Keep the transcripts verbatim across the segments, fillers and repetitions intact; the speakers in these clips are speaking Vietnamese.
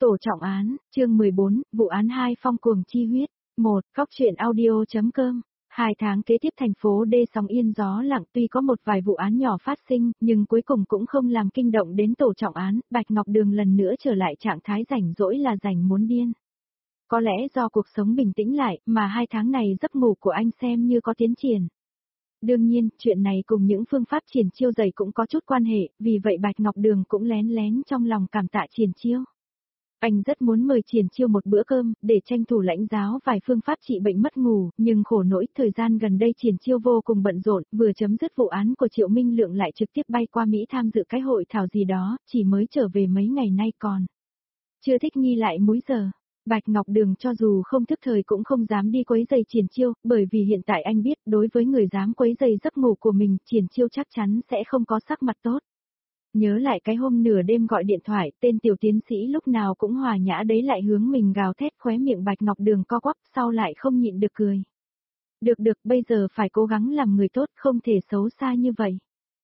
Tổ trọng án, chương mười bốn, vụ án hai phong cuồng chi huyết. một. Góc truyện audio.com. Hai tháng kế tiếp thành phố D sóng yên gió lặng, tuy có một vài vụ án nhỏ phát sinh, nhưng cuối cùng cũng không làm kinh động đến tổ trọng án. Bạch Ngọc Đường lần nữa trở lại trạng thái rảnh rỗi là rảnh muốn điên. Có lẽ do cuộc sống bình tĩnh lại, mà hai tháng này giấc ngủ của anh xem như có tiến triển. Đương nhiên, chuyện này cùng những phương pháp triển chiêu dày cũng có chút quan hệ, vì vậy Bạch Ngọc Đường cũng lén lén trong lòng cảm tạ triển chiêu. Anh rất muốn mời triển chiêu một bữa cơm, để tranh thủ lãnh giáo vài phương pháp trị bệnh mất ngủ, nhưng khổ nỗi thời gian gần đây triển chiêu vô cùng bận rộn, vừa chấm dứt vụ án của Triệu Minh Lượng lại trực tiếp bay qua Mỹ tham dự cái hội thảo gì đó, chỉ mới trở về mấy ngày nay còn chưa thích nghi lại múi giờ. Bạch Ngọc Đường cho dù không thức thời cũng không dám đi quấy giày triển chiêu, bởi vì hiện tại anh biết đối với người dám quấy giày giấc ngủ của mình, triển chiêu chắc chắn sẽ không có sắc mặt tốt. Nhớ lại cái hôm nửa đêm gọi điện thoại, tên tiểu tiến sĩ lúc nào cũng hòa nhã đấy lại hướng mình gào thét, khóe miệng Bạch Ngọc Đường co quắp, sau lại không nhịn được cười. Được được, bây giờ phải cố gắng làm người tốt, không thể xấu xa như vậy.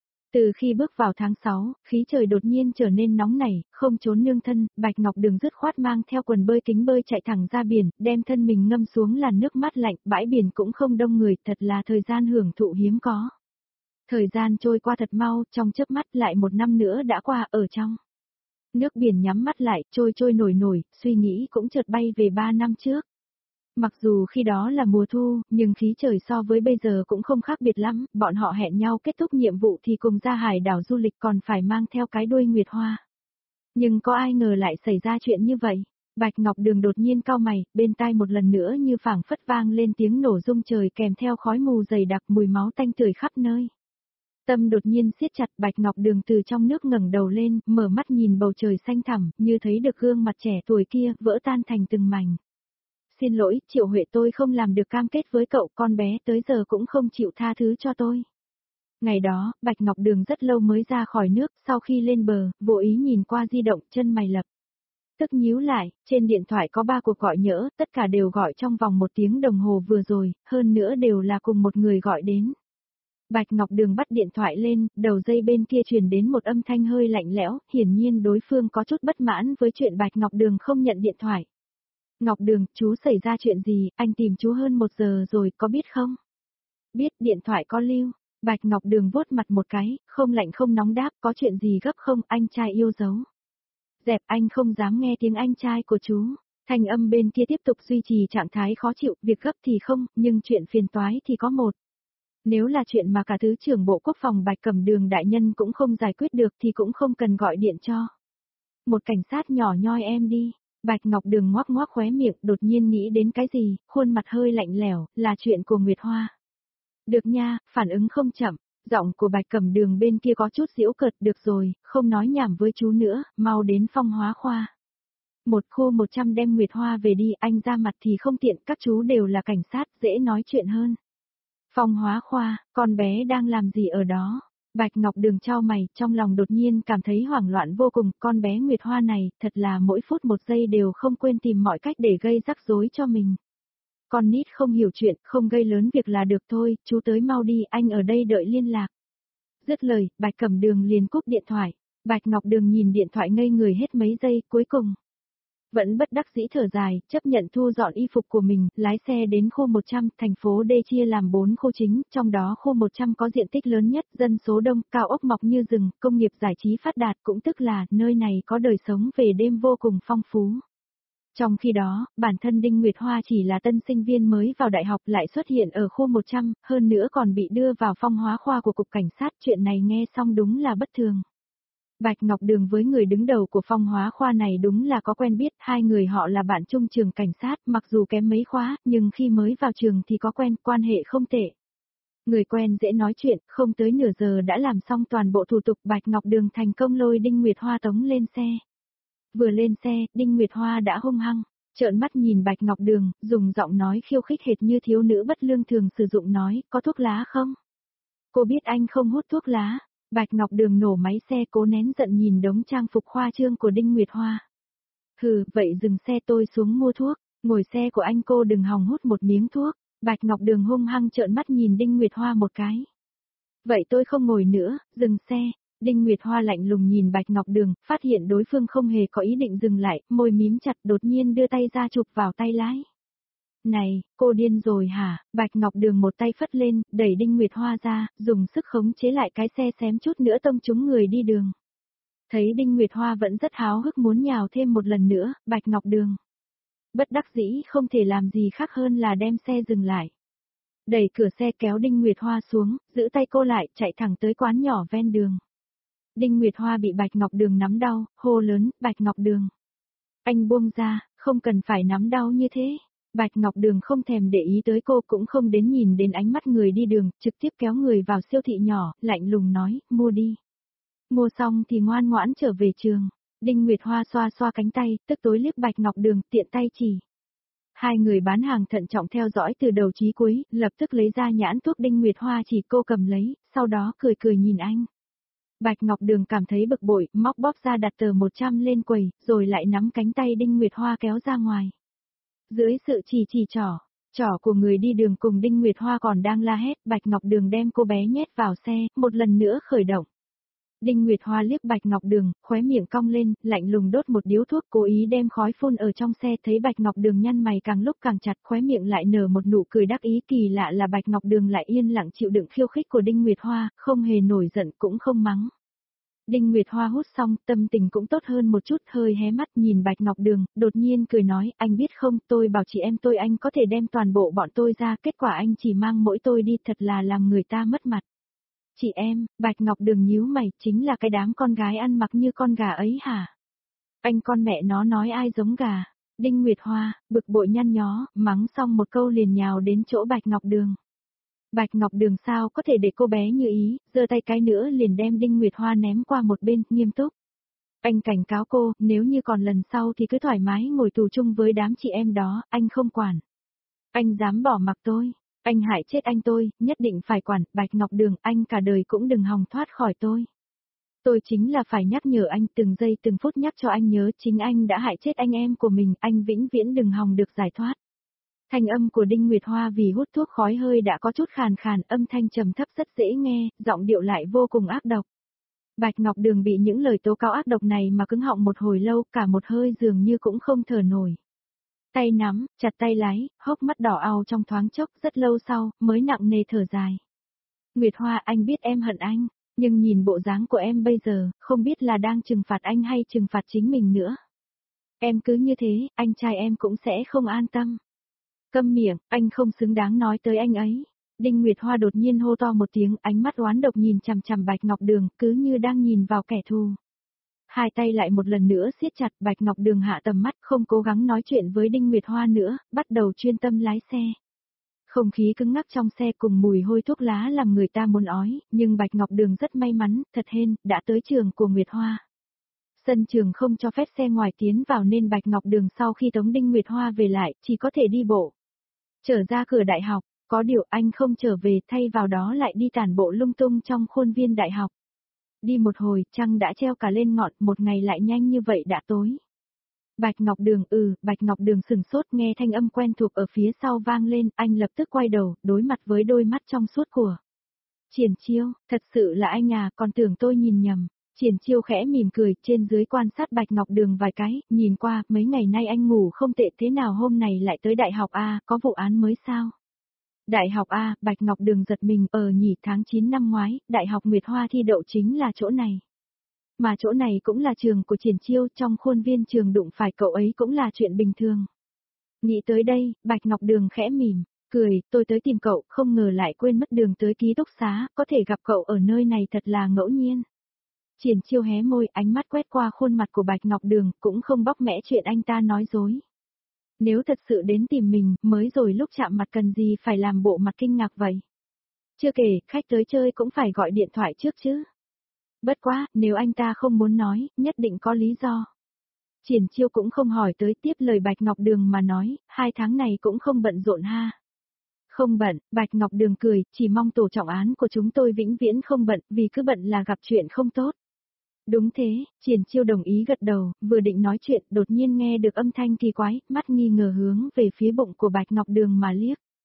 Từ khi bước vào tháng sáu, khí trời đột nhiên trở nên nóng nảy, không trốn nương thân, Bạch Ngọc Đường dứt khoát mang theo quần bơi kính bơi chạy thẳng ra biển, đem thân mình ngâm xuống làn nước mát lạnh, bãi biển cũng không đông người, thật là thời gian hưởng thụ hiếm có. Thời gian trôi qua thật mau, trong chớp mắt lại một năm nữa đã qua ở trong. Nước biển nhắm mắt lại, trôi trôi nổi nổi, suy nghĩ cũng chợt bay về ba năm trước. Mặc dù khi đó là mùa thu, nhưng khí trời so với bây giờ cũng không khác biệt lắm, bọn họ hẹn nhau kết thúc nhiệm vụ thì cùng ra hải đảo du lịch còn phải mang theo cái đuôi nguyệt hoa. Nhưng có ai ngờ lại xảy ra chuyện như vậy. Bạch Ngọc Đường đột nhiên cau mày, bên tai một lần nữa như phảng phất vang lên tiếng nổ rung trời kèm theo khói mù dày đặc mùi máu tanh tưởi khắp nơi. Tâm đột nhiên siết chặt, Bạch Ngọc Đường từ trong nước ngẩng đầu lên, mở mắt nhìn bầu trời xanh thẳm, như thấy được gương mặt trẻ tuổi kia, vỡ tan thành từng mảnh. Xin lỗi, Triệu Huệ, tôi không làm được cam kết với cậu, con bé tới giờ cũng không chịu tha thứ cho tôi. Ngày đó, Bạch Ngọc Đường rất lâu mới ra khỏi nước, sau khi lên bờ, vô ý nhìn qua di động, chân mày lập tức nhíu lại, trên điện thoại có ba cuộc gọi nhỡ, tất cả đều gọi trong vòng một tiếng đồng hồ vừa rồi, hơn nữa đều là cùng một người gọi đến. Bạch Ngọc Đường bắt điện thoại lên, đầu dây bên kia truyền đến một âm thanh hơi lạnh lẽo, hiển nhiên đối phương có chút bất mãn với chuyện Bạch Ngọc Đường không nhận điện thoại. Ngọc Đường, chú xảy ra chuyện gì, anh tìm chú hơn một giờ rồi, có biết không? Biết, điện thoại có lưu. Bạch Ngọc Đường vuốt mặt một cái, không lạnh không nóng đáp, có chuyện gì gấp không, anh trai yêu dấu. Dẹp, anh không dám nghe tiếng anh trai của chú. Thanh âm bên kia tiếp tục duy trì trạng thái khó chịu, việc gấp thì không, nhưng chuyện phiền toái thì có một. Nếu là chuyện mà cả Thứ trưởng Bộ Quốc phòng Bạch Cẩm Đường đại nhân cũng không giải quyết được thì cũng không cần gọi điện cho một cảnh sát nhỏ nhoi em đi. Bạch Ngọc Đường ngoác ngoác khóe miệng, đột nhiên nghĩ đến cái gì, khuôn mặt hơi lạnh lẽo, là chuyện của Nguyệt Hoa. Được nha, phản ứng không chậm, giọng của Bạch Cẩm Đường bên kia có chút giễu cợt, được rồi, không nói nhảm với chú nữa, mau đến Phong Hóa Khoa. Một khu một trăm đem Nguyệt Hoa về đi, anh ra mặt thì không tiện, các chú đều là cảnh sát, dễ nói chuyện hơn. Phong Hóa Khoa, con bé đang làm gì ở đó? Bạch Ngọc Đường chau mày, trong lòng đột nhiên cảm thấy hoảng loạn vô cùng, con bé Nguyệt Hoa này, thật là mỗi phút một giây đều không quên tìm mọi cách để gây rắc rối cho mình. Con nít không hiểu chuyện, không gây lớn việc là được thôi, chú tới mau đi, anh ở đây đợi liên lạc. Dứt lời, Bạch Cẩm Đường liền cúp điện thoại. Bạch Ngọc Đường nhìn điện thoại ngây người hết mấy giây, cuối cùng vẫn bất đắc dĩ thở dài, chấp nhận thu dọn y phục của mình, lái xe đến khu một trăm, thành phố D chia làm bốn khu chính, trong đó khu một trăm có diện tích lớn nhất, dân số đông, cao ốc mọc như rừng, công nghiệp giải trí phát đạt, cũng tức là nơi này có đời sống về đêm vô cùng phong phú. Trong khi đó, bản thân Đinh Nguyệt Hoa chỉ là tân sinh viên mới vào đại học lại xuất hiện ở khu một trăm, hơn nữa còn bị đưa vào Phong Hóa Khoa của Cục Cảnh sát, chuyện này nghe xong đúng là bất thường. Bạch Ngọc Đường với người đứng đầu của Phong Hóa Khoa này đúng là có quen biết, hai người họ là bạn chung trường cảnh sát, mặc dù kém mấy khóa, nhưng khi mới vào trường thì có quen, quan hệ không tệ. Người quen dễ nói chuyện, không tới nửa giờ đã làm xong toàn bộ thủ tục, Bạch Ngọc Đường thành công lôi Đinh Nguyệt Hoa tống lên xe. Vừa lên xe, Đinh Nguyệt Hoa đã hung hăng, trợn mắt nhìn Bạch Ngọc Đường, dùng giọng nói khiêu khích hệt như thiếu nữ bất lương thường sử dụng nói, có thuốc lá không? Cô biết anh không hút thuốc lá. Bạch Ngọc Đường nổ máy xe cố nén giận nhìn đống trang phục khoa trương của Đinh Nguyệt Hoa. Hừ, vậy dừng xe tôi xuống mua thuốc, ngồi xe của anh cô đừng hòng hút một miếng thuốc. Bạch Ngọc Đường hung hăng trợn mắt nhìn Đinh Nguyệt Hoa một cái. Vậy tôi không ngồi nữa, dừng xe. Đinh Nguyệt Hoa lạnh lùng nhìn Bạch Ngọc Đường, phát hiện đối phương không hề có ý định dừng lại, môi mím chặt đột nhiên đưa tay ra chụp vào tay lái. Này, cô điên rồi hả? Bạch Ngọc Đường một tay phất lên, đẩy Đinh Nguyệt Hoa ra, dùng sức khống chế lại cái xe xém chút nữa tông trúng người đi đường. Thấy Đinh Nguyệt Hoa vẫn rất háo hức muốn nhào thêm một lần nữa, Bạch Ngọc Đường bất đắc dĩ không thể làm gì khác hơn là đem xe dừng lại. Đẩy cửa xe kéo Đinh Nguyệt Hoa xuống, giữ tay cô lại, chạy thẳng tới quán nhỏ ven đường. Đinh Nguyệt Hoa bị Bạch Ngọc Đường nắm đau, hô lớn, Bạch Ngọc Đường. Anh buông ra, không cần phải nắm đau như thế. Bạch Ngọc Đường không thèm để ý tới cô cũng không đến nhìn đến ánh mắt người đi đường, trực tiếp kéo người vào siêu thị nhỏ, lạnh lùng nói, mua đi. Mua xong thì ngoan ngoãn trở về trường. Đinh Nguyệt Hoa xoa xoa cánh tay, tức tối liếc Bạch Ngọc Đường, tiện tay chỉ. Hai người bán hàng thận trọng theo dõi từ đầu chí cuối, lập tức lấy ra nhãn thuốc Đinh Nguyệt Hoa chỉ cô cầm lấy, sau đó cười cười nhìn anh. Bạch Ngọc Đường cảm thấy bực bội, móc bóp ra đặt tờ một trăm lên quầy, rồi lại nắm cánh tay Đinh Nguyệt Hoa kéo ra ngoài. Dưới sự chỉ chỉ trỏ, trỏ của người đi đường cùng Đinh Nguyệt Hoa còn đang la hét, Bạch Ngọc Đường đem cô bé nhét vào xe, một lần nữa khởi động. Đinh Nguyệt Hoa liếc Bạch Ngọc Đường, khóe miệng cong lên, lạnh lùng đốt một điếu thuốc, cố ý đem khói phun ở trong xe, thấy Bạch Ngọc Đường nhăn mày càng lúc càng chặt, khóe miệng lại nở một nụ cười đắc ý, kỳ lạ là Bạch Ngọc Đường lại yên lặng chịu đựng khiêu khích của Đinh Nguyệt Hoa, không hề nổi giận cũng không mắng. Đinh Nguyệt Hoa hút xong, tâm tình cũng tốt hơn một chút, hơi hé mắt nhìn Bạch Ngọc Đường, đột nhiên cười nói, anh biết không, tôi bảo chị em tôi anh có thể đem toàn bộ bọn tôi ra, kết quả anh chỉ mang mỗi tôi đi, thật là làm người ta mất mặt. Chị em, Bạch Ngọc Đường nhíu mày, chính là cái đám con gái ăn mặc như con gà ấy hả? Anh con mẹ nó nói ai giống gà? Đinh Nguyệt Hoa, bực bội nhăn nhó, mắng xong một câu liền nhào đến chỗ Bạch Ngọc Đường. Bạch Ngọc Đường sao có thể để cô bé như ý, giơ tay cái nữa liền đem Đinh Nguyệt Hoa ném qua một bên, nghiêm túc. Anh cảnh cáo cô, nếu như còn lần sau thì cứ thoải mái ngồi tù chung với đám chị em đó, anh không quản. Anh dám bỏ mặc tôi, anh hại chết anh tôi, nhất định phải quản, Bạch Ngọc Đường, anh cả đời cũng đừng hòng thoát khỏi tôi. Tôi chính là phải nhắc nhở anh từng giây từng phút nhắc cho anh nhớ chính anh đã hại chết anh em của mình, anh vĩnh viễn đừng hòng được giải thoát. Thanh âm của Đinh Nguyệt Hoa vì hút thuốc khói hơi đã có chút khàn khàn, âm thanh trầm thấp rất dễ nghe, giọng điệu lại vô cùng ác độc. Bạch Ngọc Đường bị những lời tố cáo ác độc này mà cứng họng một hồi lâu, cả một hơi dường như cũng không thở nổi. Tay nắm, chặt tay lái, hốc mắt đỏ ao trong thoáng chốc, rất lâu sau, mới nặng nề thở dài. Nguyệt Hoa, anh biết em hận anh, nhưng nhìn bộ dáng của em bây giờ, không biết là đang trừng phạt anh hay trừng phạt chính mình nữa. Em cứ như thế, anh trai em cũng sẽ không an tâm. Câm miệng, anh không xứng đáng nói tới anh ấy. Đinh Nguyệt Hoa đột nhiên hô to một tiếng, ánh mắt oán độc nhìn chằm chằm Bạch Ngọc Đường, cứ như đang nhìn vào kẻ thù. Hai tay lại một lần nữa siết chặt, Bạch Ngọc Đường hạ tầm mắt, không cố gắng nói chuyện với Đinh Nguyệt Hoa nữa, bắt đầu chuyên tâm lái xe. Không khí cứng ngắc trong xe cùng mùi hôi thuốc lá làm người ta muốn ói, nhưng Bạch Ngọc Đường rất may mắn, thật hên, đã tới trường của Nguyệt Hoa. Sân trường không cho phép xe ngoài tiến vào nên Bạch Ngọc Đường sau khi tống Đinh Nguyệt Hoa về lại, chỉ có thể đi bộ. Trở ra cửa đại học, có điều anh không trở về, thay vào đó lại đi tản bộ lung tung trong khuôn viên đại học. Đi một hồi, trăng đã treo cả lên ngọn, một ngày lại nhanh như vậy đã tối. Bạch Ngọc Đường, ừ, Bạch Ngọc Đường sừng sốt nghe thanh âm quen thuộc ở phía sau vang lên, anh lập tức quay đầu, đối mặt với đôi mắt trong suốt của Triển Chiêu, thật sự là anh à, còn tưởng tôi nhìn nhầm. Triển Chiêu khẽ mỉm cười, trên dưới quan sát Bạch Ngọc Đường vài cái, nhìn qua, mấy ngày nay anh ngủ không tệ thế nào hôm nay lại tới đại học A, có vụ án mới sao? Đại học A, Bạch Ngọc Đường giật mình, ờ nhỉ, tháng chín năm ngoái, Đại học Nguyệt Hoa thi đậu chính là chỗ này. Mà chỗ này cũng là trường của Triển Chiêu, trong khuôn viên trường đụng phải cậu ấy cũng là chuyện bình thường. Nghĩ tới đây, Bạch Ngọc Đường khẽ mỉm, cười, tôi tới tìm cậu, không ngờ lại quên mất đường tới ký túc xá, có thể gặp cậu ở nơi này thật là ngẫu nhiên. Triển Chiêu hé môi, ánh mắt quét qua khuôn mặt của Bạch Ngọc Đường, cũng không bóc mẽ chuyện anh ta nói dối. Nếu thật sự đến tìm mình, mới rồi lúc chạm mặt cần gì phải làm bộ mặt kinh ngạc vậy. Chưa kể, khách tới chơi cũng phải gọi điện thoại trước chứ. Bất quá, nếu anh ta không muốn nói, nhất định có lý do. Triển Chiêu cũng không hỏi tới tiếp lời Bạch Ngọc Đường mà nói, hai tháng này cũng không bận rộn ha. Không bận, Bạch Ngọc Đường cười, chỉ mong tổ trọng án của chúng tôi vĩnh viễn không bận, vì cứ bận là gặp chuyện không tốt. Đúng thế, Triển Chiêu đồng ý gật đầu, vừa định nói chuyện, đột nhiên nghe được âm thanh kỳ quái, mắt nghi ngờ hướng về phía bụng của Bạch Ngọc Đường mà liếc.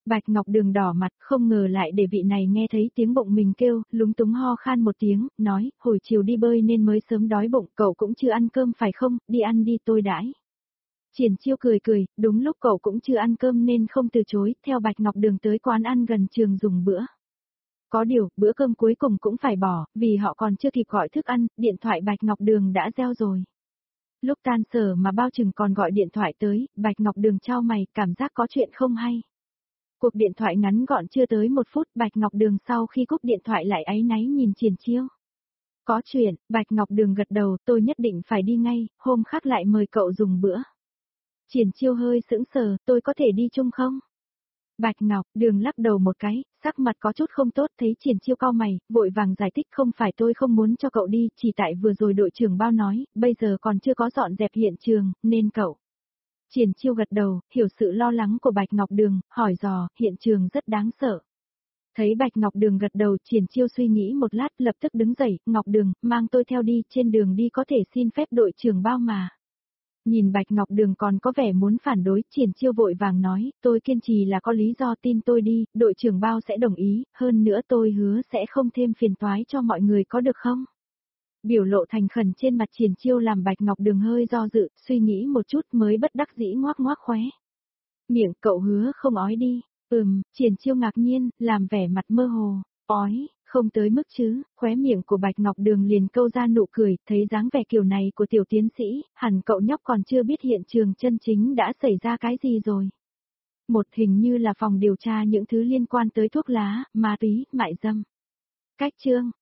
Bạch Ngọc Đường đỏ mặt, không ngờ lại để vị này nghe thấy tiếng bụng mình kêu, lúng túng ho khan một tiếng, nói, hồi chiều đi bơi nên mới sớm đói bụng, cậu cũng chưa ăn cơm phải không, đi ăn đi tôi đãi. Triển Chiêu cười cười, đúng lúc cậu cũng chưa ăn cơm nên không từ chối, theo Bạch Ngọc Đường tới quán ăn gần trường dùng bữa. Có điều, bữa cơm cuối cùng cũng phải bỏ, vì họ còn chưa kịp gọi thức ăn, điện thoại Bạch Ngọc Đường đã reo rồi. Lúc tan sở mà bao trừng còn gọi điện thoại tới, Bạch Ngọc Đường chau mày, cảm giác có chuyện không hay. Cuộc điện thoại ngắn gọn chưa tới một phút, Bạch Ngọc Đường sau khi cúp điện thoại lại áy náy nhìn Triển Chiêu. Có chuyện, Bạch Ngọc Đường gật đầu, tôi nhất định phải đi ngay, hôm khác lại mời cậu dùng bữa. Triển Chiêu hơi sững sờ, tôi có thể đi chung không? Bạch Ngọc Đường lắc đầu một cái, sắc mặt có chút không tốt, thấy Triển Chiêu cau mày, vội vàng giải thích không phải tôi không muốn cho cậu đi, chỉ tại vừa rồi đội trưởng bao nói, bây giờ còn chưa có dọn dẹp hiện trường, nên cậu. Triển Chiêu gật đầu, hiểu sự lo lắng của Bạch Ngọc Đường, hỏi dò, hiện trường rất đáng sợ. Thấy Bạch Ngọc Đường gật đầu, Triển Chiêu suy nghĩ một lát, lập tức đứng dậy, Ngọc Đường, mang tôi theo đi, trên đường đi có thể xin phép đội trưởng bao mà. Nhìn Bạch Ngọc Đường còn có vẻ muốn phản đối, Triển Chiêu vội vàng nói, tôi kiên trì là có lý do, tin tôi đi, đội trưởng bao sẽ đồng ý, hơn nữa tôi hứa sẽ không thêm phiền toái cho mọi người, có được không? Biểu lộ thành khẩn trên mặt Triển Chiêu làm Bạch Ngọc Đường hơi do dự, suy nghĩ một chút mới bất đắc dĩ ngoác ngoác khóe. Miệng cậu hứa không ói đi. Ừm, Triển Chiêu ngạc nhiên, làm vẻ mặt mơ hồ. Ói, không tới mức chứ, khóe miệng của Bạch Ngọc Đường liền câu ra nụ cười, thấy dáng vẻ kiểu này của tiểu tiến sĩ, hẳn cậu nhóc còn chưa biết hiện trường chân chính đã xảy ra cái gì rồi. Một hình như là phòng điều tra những thứ liên quan tới thuốc lá, ma túy, mại dâm. Cách chương